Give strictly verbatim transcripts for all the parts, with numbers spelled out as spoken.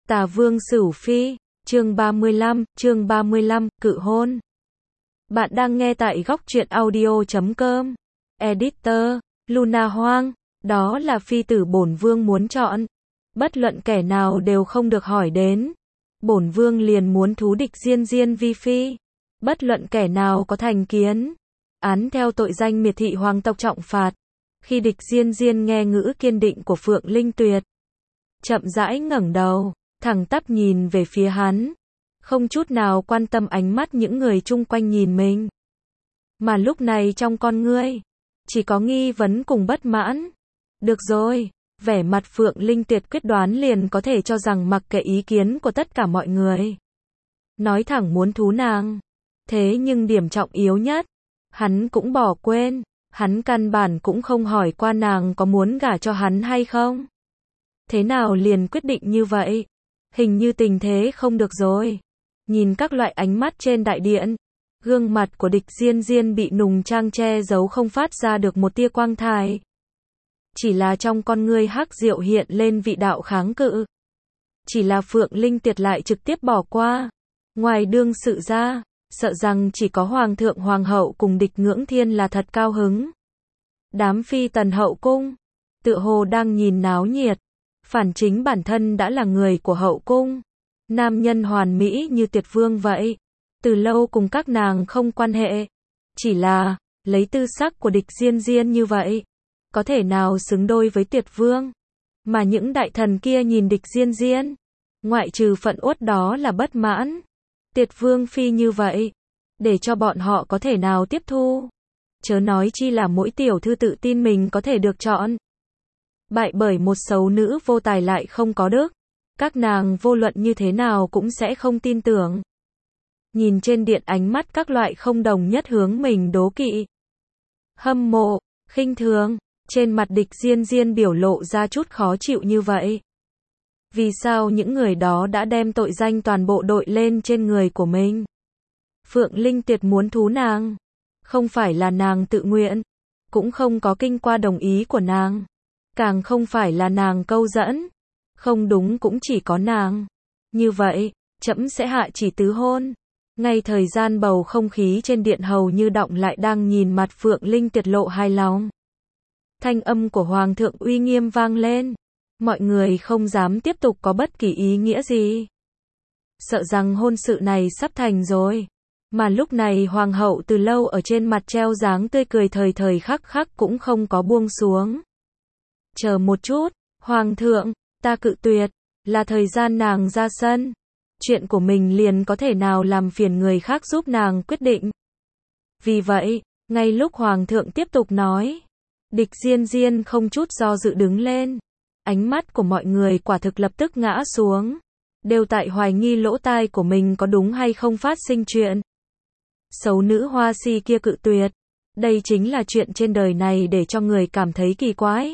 Tà Vương Sửu Phi, chương ba mươi lăm, chương ba mươi lăm, cự hôn. Bạn đang nghe tại góc truyện audio chấm com. Editor, Luna Hoang, đó là phi tử bổn vương muốn chọn. Bất luận kẻ nào đều không được hỏi đến. Bổn vương liền muốn thú địch Diên Diên vi phi. Bất luận kẻ nào có thành kiến. Án theo tội danh miệt thị hoàng tộc trọng phạt. Khi địch Diên Diên nghe ngữ kiên định của Phượng Linh Tuyệt, chậm rãi ngẩng đầu, thẳng tắp nhìn về phía hắn, không chút nào quan tâm ánh mắt những người chung quanh nhìn mình. Mà lúc này trong con ngươi, chỉ có nghi vấn cùng bất mãn. Được rồi, vẻ mặt Phượng Linh Tuyệt quyết đoán liền có thể cho rằng mặc kệ ý kiến của tất cả mọi người. Nói thẳng muốn thú nàng. Thế nhưng điểm trọng yếu nhất, hắn cũng bỏ quên, hắn căn bản cũng không hỏi qua nàng có muốn gả cho hắn hay không. Thế nào liền quyết định như vậy? Hình như tình thế không được rồi. Nhìn các loại ánh mắt trên đại điện, gương mặt của địch Diên Diên bị nùng trang che giấu không phát ra được một tia quang thải. Chỉ là trong con ngươi hắc diệu hiện lên vị đạo kháng cự. Chỉ là Phượng Linh Tuyệt lại trực tiếp bỏ qua. Ngoài đương sự ra, sợ rằng chỉ có Hoàng thượng Hoàng hậu cùng địch Ngưỡng Thiên là thật cao hứng. Đám phi tần hậu cung, tựa hồ đang nhìn náo nhiệt. Phản chính bản thân đã là người của hậu cung. Nam nhân hoàn mỹ như Tuyệt Vương vậy. Từ lâu cùng các nàng không quan hệ. Chỉ là, lấy tư sắc của địch Diên Diên như vậy, có thể nào xứng đôi với Tuyệt Vương. Mà những đại thần kia nhìn địch Diên Diên, ngoại trừ phận uất đó là bất mãn. Tuyệt Vương phi như vậy, để cho bọn họ có thể nào tiếp thu. Chớ nói chi là mỗi tiểu thư tự tin mình có thể được chọn. Bại bởi một xấu nữ vô tài lại không có đức. Các nàng vô luận như thế nào cũng sẽ không tin tưởng. Nhìn trên điện ánh mắt các loại không đồng nhất hướng mình đố kỵ, hâm mộ, khinh thường. Trên mặt địch Diên Diên biểu lộ ra chút khó chịu như vậy. Vì sao những người đó đã đem tội danh toàn bộ đội lên trên người của mình? Phượng Linh Tuyệt muốn thú nàng. Không phải là nàng tự nguyện. Cũng không có kinh qua đồng ý của nàng. Càng không phải là nàng câu dẫn. Không đúng cũng chỉ có nàng. Như vậy, trẫm sẽ hạ chỉ tứ hôn. Ngay thời gian bầu không khí trên điện hầu như động lại đang nhìn mặt Phượng Linh Tuyệt lộ hài lòng. Thanh âm của Hoàng thượng uy nghiêm vang lên. Mọi người không dám tiếp tục có bất kỳ ý nghĩa gì. Sợ rằng hôn sự này sắp thành rồi. Mà lúc này Hoàng hậu từ lâu ở trên mặt treo dáng tươi cười thời thời khắc khắc cũng không có buông xuống. Chờ một chút, Hoàng thượng, ta cự tuyệt, là thời gian nàng ra sân. Chuyện của mình liền có thể nào làm phiền người khác giúp nàng quyết định. Vì vậy, ngay lúc Hoàng thượng tiếp tục nói, địch Diên Diên không chút do dự đứng lên. Ánh mắt của mọi người quả thực lập tức ngã xuống. Đều tại hoài nghi lỗ tai của mình có đúng hay không phát sinh chuyện. Xấu nữ hoa si kia cự tuyệt. Đây chính là chuyện trên đời này để cho người cảm thấy kỳ quái.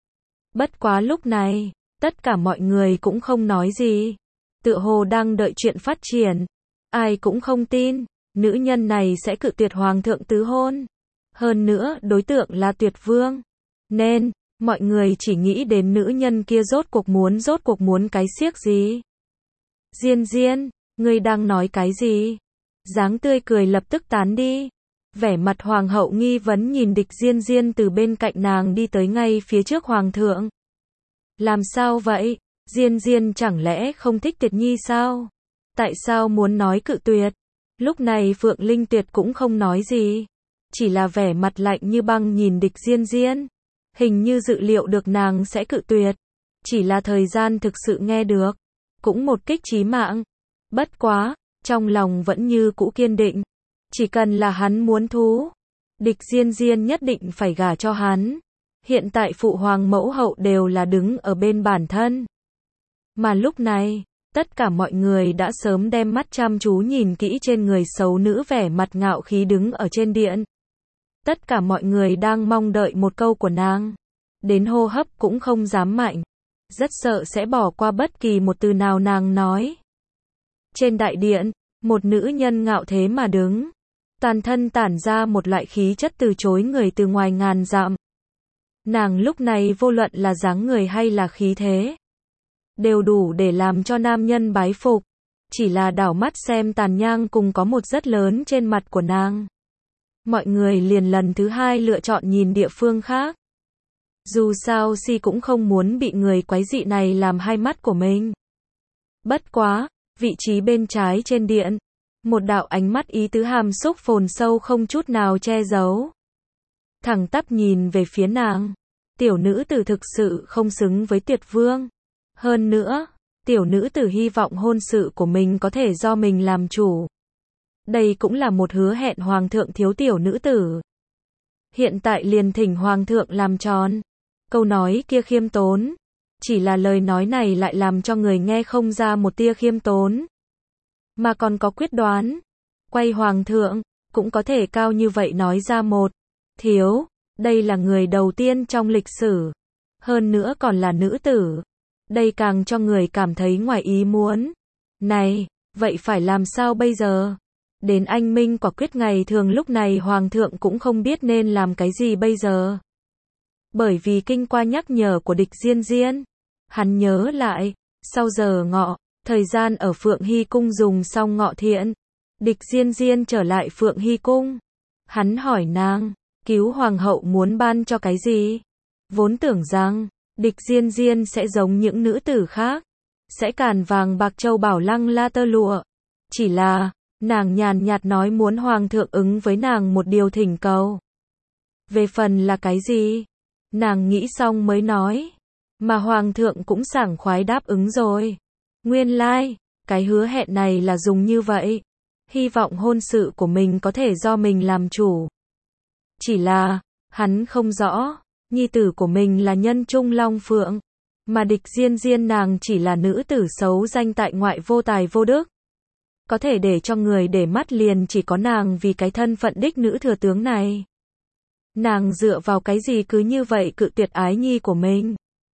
Bất quá lúc này, tất cả mọi người cũng không nói gì. Tựa hồ đang đợi chuyện phát triển. Ai cũng không tin, nữ nhân này sẽ cự tuyệt Hoàng thượng tứ hôn. Hơn nữa, đối tượng là Tuyệt Vương. Nên, mọi người chỉ nghĩ đến nữ nhân kia rốt cuộc muốn rốt cuộc muốn cái xiếc gì. Diên Diên, ngươi đang nói cái gì? Dáng tươi cười lập tức tán đi. Vẻ mặt Hoàng hậu nghi vấn nhìn địch Diên Diên từ bên cạnh nàng đi tới ngay phía trước Hoàng thượng. Làm sao vậy? Diên Diên chẳng lẽ không thích Tuyệt Nhi sao? Tại sao muốn nói cự tuyệt? Lúc này Phượng Linh Tuyệt cũng không nói gì. Chỉ là vẻ mặt lạnh như băng nhìn địch Diên Diên. Hình như dự liệu được nàng sẽ cự tuyệt. Chỉ là thời gian thực sự nghe được. Cũng một kích chí mạng. Bất quá, trong lòng vẫn như cũ kiên định. Chỉ cần là hắn muốn thú, địch Diên Diên nhất định phải gả cho hắn. Hiện tại phụ hoàng mẫu hậu đều là đứng ở bên bản thân. Mà lúc này, tất cả mọi người đã sớm đem mắt chăm chú nhìn kỹ trên người xấu nữ vẻ mặt ngạo khí đứng ở trên điện. Tất cả mọi người đang mong đợi một câu của nàng. Đến hô hấp cũng không dám mạnh. Rất sợ sẽ bỏ qua bất kỳ một từ nào nàng nói. Trên đại điện, một nữ nhân ngạo thế mà đứng. Toàn thân tản ra một loại khí chất từ chối người từ ngoài ngàn dặm. Nàng lúc này vô luận là dáng người hay là khí thế, đều đủ để làm cho nam nhân bái phục. Chỉ là đảo mắt xem tàn nhang cùng có một rất lớn trên mặt của nàng. Mọi người liền lần thứ hai lựa chọn nhìn địa phương khác. Dù sao si cũng không muốn bị người quái dị này làm hai mắt của mình. Bất quá, vị trí bên trái trên điện, một đạo ánh mắt ý tứ hàm xúc phồn sâu không chút nào che giấu. Thẳng tắp nhìn về phía nàng. Tiểu nữ tử thực sự không xứng với Tuyệt Vương. Hơn nữa, tiểu nữ tử hy vọng hôn sự của mình có thể do mình làm chủ. Đây cũng là một hứa hẹn hoàng thượng thiếu tiểu nữ tử. Hiện tại liền thỉnh hoàng thượng làm tròn. Câu nói kia khiêm tốn. Chỉ là lời nói này lại làm cho người nghe không ra một tia khiêm tốn. Mà còn có quyết đoán. Quay hoàng thượng, cũng có thể cao như vậy nói ra một. Thiếu, đây là người đầu tiên trong lịch sử. Hơn nữa còn là nữ tử. Đây càng cho người cảm thấy ngoài ý muốn. Này, vậy phải làm sao bây giờ? Đến anh minh quả quyết ngày thường lúc này hoàng thượng cũng không biết nên làm cái gì bây giờ. Bởi vì kinh qua nhắc nhở của Địch Diên Diên, hắn nhớ lại, sau giờ ngọ, thời gian ở Phượng Hy Cung dùng xong ngọ thiện, Địch Diên Diên trở lại Phượng Hy Cung. Hắn hỏi nàng, cứu hoàng hậu muốn ban cho cái gì? Vốn tưởng rằng, Địch Diên Diên sẽ giống những nữ tử khác, sẽ càn vàng bạc châu bảo lăng la tơ lụa. Chỉ là, nàng nhàn nhạt nói muốn hoàng thượng ứng với nàng một điều thỉnh cầu. Về phần là cái gì? Nàng nghĩ xong mới nói. Mà hoàng thượng cũng sảng khoái đáp ứng rồi. Nguyên lai, cái hứa hẹn này là dùng như vậy. Hy vọng hôn sự của mình có thể do mình làm chủ. Chỉ là, hắn không rõ, nhi tử của mình là nhân trung long phượng. Mà Địch Diên Diên nàng chỉ là nữ tử xấu danh tại ngoại vô tài vô đức. Có thể để cho người để mắt liền chỉ có nàng vì cái thân phận đích nữ thừa tướng này. Nàng dựa vào cái gì cứ như vậy cự tuyệt ái nhi của mình?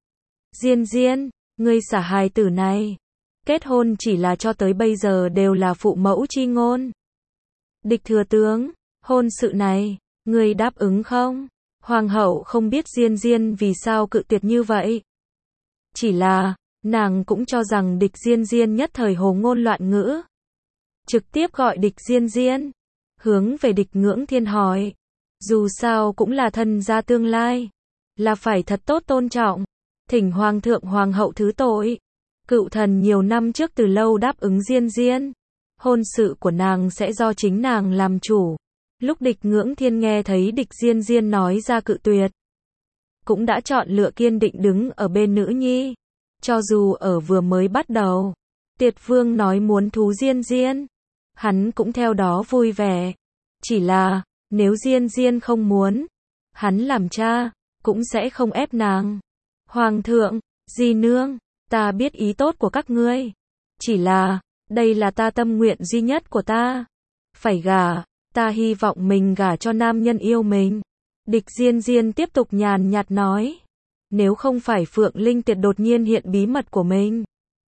Diên Diên, ngươi xả hài tử này. Kết hôn chỉ là cho tới bây giờ đều là phụ mẫu chi ngôn. Địch thừa tướng, hôn sự này, ngươi đáp ứng không? Hoàng hậu không biết Diên Diên vì sao cự tuyệt như vậy. Chỉ là, nàng cũng cho rằng Địch Diên Diên nhất thời hồ ngôn loạn ngữ. Trực tiếp gọi Địch Diên Diên, hướng về Địch Ngưỡng Thiên hỏi. Dù sao cũng là thân gia tương lai, là phải thật tốt tôn trọng, thỉnh hoàng thượng hoàng hậu thứ tội. Cựu thần nhiều năm trước từ lâu đáp ứng Diên Diên, hôn sự của nàng sẽ do chính nàng làm chủ. Lúc Địch Ngưỡng Thiên nghe thấy Địch Diên Diên nói ra cự tuyệt, cũng đã chọn lựa kiên định đứng ở bên nữ nhi. Cho dù ở vừa mới bắt đầu, Tuyệt Vương nói muốn thú Diên Diên, hắn cũng theo đó vui vẻ. Chỉ là, nếu Diên Diên không muốn, hắn làm cha, cũng sẽ không ép nàng. Hoàng thượng, di nương, ta biết ý tốt của các ngươi. Chỉ là, đây là ta tâm nguyện duy nhất của ta. Phải gả, ta hy vọng mình gả cho nam nhân yêu mình. Địch Diên Diên tiếp tục nhàn nhạt nói. Nếu không phải Phượng Linh Tiệt đột nhiên hiện bí mật của mình,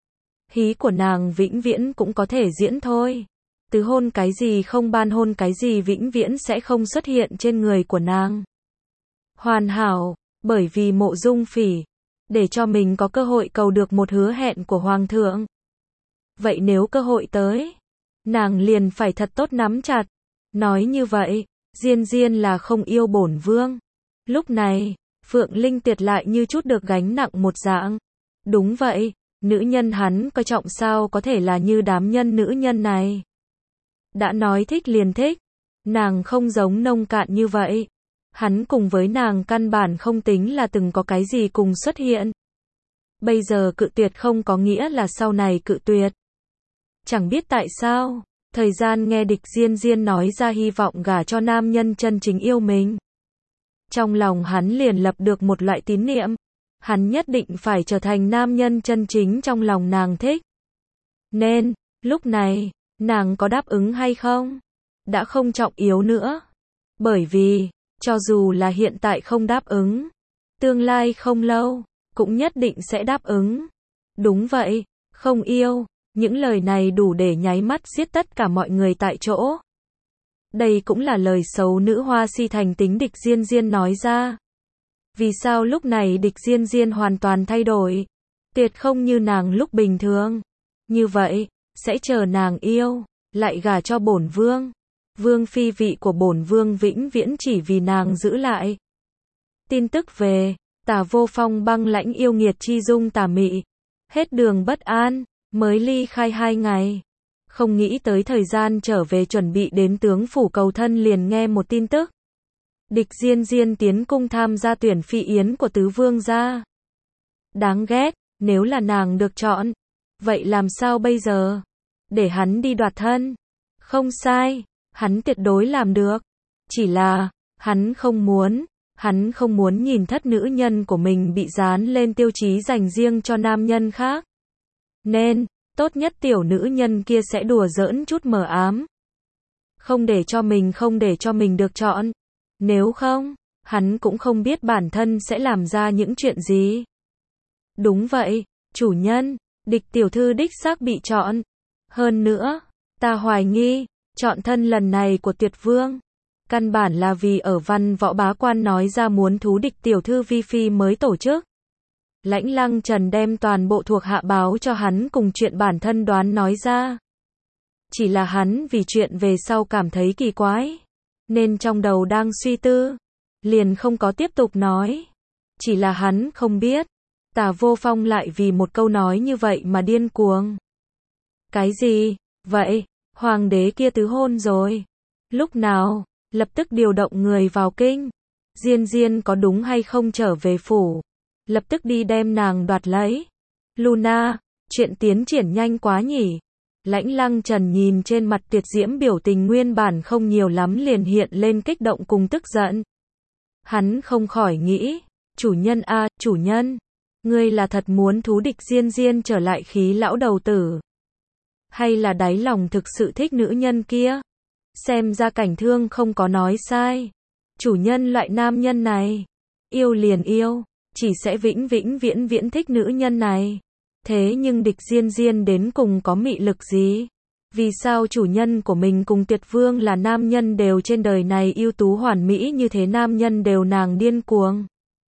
hí của nàng vĩnh viễn cũng có thể diễn thôi. Tứ hôn cái gì không ban hôn cái gì vĩnh viễn sẽ không xuất hiện trên người của nàng. Hoàn hảo, bởi vì Mộ Dung Phỉ, để cho mình có cơ hội cầu được một hứa hẹn của hoàng thượng. Vậy nếu cơ hội tới, nàng liền phải thật tốt nắm chặt. Nói như vậy, Diên Diên là không yêu bổn vương. Lúc này, Phượng Linh Tiệt lại như chút được gánh nặng một dạng. Đúng vậy, nữ nhân hắn coi trọng sao có thể là như đám nhân nữ nhân này. Đã nói thích liền thích, nàng không giống nông cạn như vậy. Hắn cùng với nàng căn bản không tính là từng có cái gì cùng xuất hiện. Bây giờ cự tuyệt không có nghĩa là sau này cự tuyệt. Chẳng biết tại sao, thời gian nghe Địch Diên Diên nói ra hy vọng gả cho nam nhân chân chính yêu mình. Trong lòng hắn liền lập được một loại tín niệm. Hắn nhất định phải trở thành nam nhân chân chính trong lòng nàng thích. Nên, lúc này, nàng có đáp ứng hay không? Đã không trọng yếu nữa. Bởi vì, cho dù là hiện tại không đáp ứng, tương lai không lâu, cũng nhất định sẽ đáp ứng. Đúng vậy, không yêu, những lời này đủ để nháy mắt giết tất cả mọi người tại chỗ. Đây cũng là lời xấu nữ hoa si thành tính Địch Diên Diên nói ra. Vì sao lúc này Địch Diên Diên hoàn toàn thay đổi? Tuyệt không như nàng lúc bình thường. Như vậy, sẽ chờ nàng yêu, lại gả cho bổn vương. Vương phi vị của bổn vương vĩnh viễn chỉ vì nàng giữ lại. Tin tức về, Tả Vô Phong băng lãnh yêu nghiệt chi dung tà mị. Hết đường bất an, mới ly khai hai ngày. Không nghĩ tới thời gian trở về chuẩn bị đến tướng phủ cầu thân liền nghe một tin tức. Địch Diên Diên tiến cung tham gia tuyển phi yến của tứ vương gia. Đáng ghét, nếu là nàng được chọn. Vậy làm sao bây giờ? Để hắn đi đoạt thân. Không sai, hắn tuyệt đối làm được. Chỉ là, hắn không muốn, hắn không muốn nhìn thất nữ nhân của mình bị dán lên tiêu chí dành riêng cho nam nhân khác. Nên, tốt nhất tiểu nữ nhân kia sẽ đùa giỡn chút mờ ám. Không để cho mình không để cho mình được chọn. Nếu không, hắn cũng không biết bản thân sẽ làm ra những chuyện gì. Đúng vậy, chủ nhân, Địch tiểu thư đích xác bị chọn. Hơn nữa, ta hoài nghi, chọn thân lần này của Tuyệt Vương, căn bản là vì ở văn võ bá quan nói ra muốn thú địch tiểu thư vi phi mới tổ chức. Lãnh Lăng Trần đem toàn bộ thuộc hạ báo cho hắn cùng chuyện bản thân đoán nói ra. Chỉ là hắn vì chuyện về sau cảm thấy kỳ quái, nên trong đầu đang suy tư, liền không có tiếp tục nói. Chỉ là hắn không biết, Tả Vô Phong lại vì một câu nói như vậy mà điên cuồng. Cái gì? Vậy, hoàng đế kia tứ hôn rồi. Lúc nào? Lập tức điều động người vào kinh. Diên Diên có đúng hay không trở về phủ. Lập tức đi đem nàng đoạt lấy. Luna, chuyện tiến triển nhanh quá nhỉ. Lãnh Lăng Trần nhìn trên mặt Tuyệt Diễm biểu tình nguyên bản không nhiều lắm liền hiện lên kích động cùng tức giận. Hắn không khỏi nghĩ, chủ nhân a, chủ nhân, ngươi là thật muốn thú địch Diên Diên trở lại khí lão đầu tử, hay là đáy lòng thực sự thích nữ nhân kia? Xem ra Cảnh Thương không có nói sai. Chủ nhân loại nam nhân này, yêu liền yêu, chỉ sẽ vĩnh vĩnh viễn viễn thích nữ nhân này. Thế nhưng địch Diên Diên đến cùng có mị lực gì? Vì sao chủ nhân của mình cùng Tuyệt Vương là nam nhân đều trên đời này ưu tú hoàn mỹ như thế nam nhân đều nàng điên cuồng?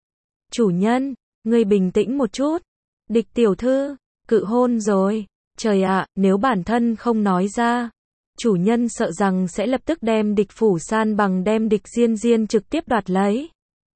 Chủ nhân, ngươi bình tĩnh một chút. Địch tiểu thư, cự hôn rồi. Trời ạ, nếu bản thân không nói ra, chủ nhân sợ rằng sẽ lập tức đem địch phủ san bằng đem địch Diên Diên trực tiếp đoạt lấy.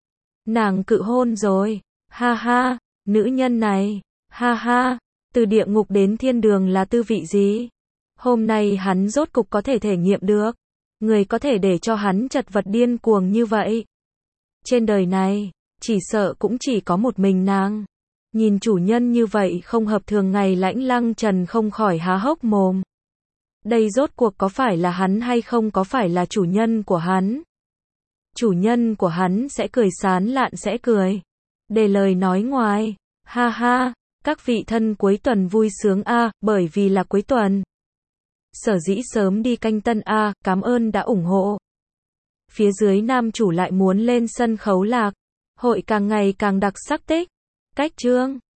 Nàng cự hôn rồi. Ha ha, nữ nhân này. Ha ha, từ địa ngục đến thiên đường là tư vị gì? Hôm nay hắn rốt cục có thể thể nghiệm được. Người có thể để cho hắn chật vật điên cuồng như vậy. Trên đời này, chỉ sợ cũng chỉ có một mình nàng. Nhìn chủ nhân như vậy không hợp thường ngày Lãnh Lăng Trần không khỏi há hốc mồm. Đây rốt cuộc có phải là hắn hay không có phải là chủ nhân của hắn? Chủ nhân của hắn sẽ cười sán lạn sẽ cười. Để lời nói ngoài. Ha ha, các vị thân cuối tuần vui sướng a, à, bởi vì là cuối tuần. Sở dĩ sớm đi canh tân a, à, cảm ơn đã ủng hộ. Phía dưới nam chủ lại muốn lên sân khấu lạc. Hội càng ngày càng đặc sắc tích. Cách chương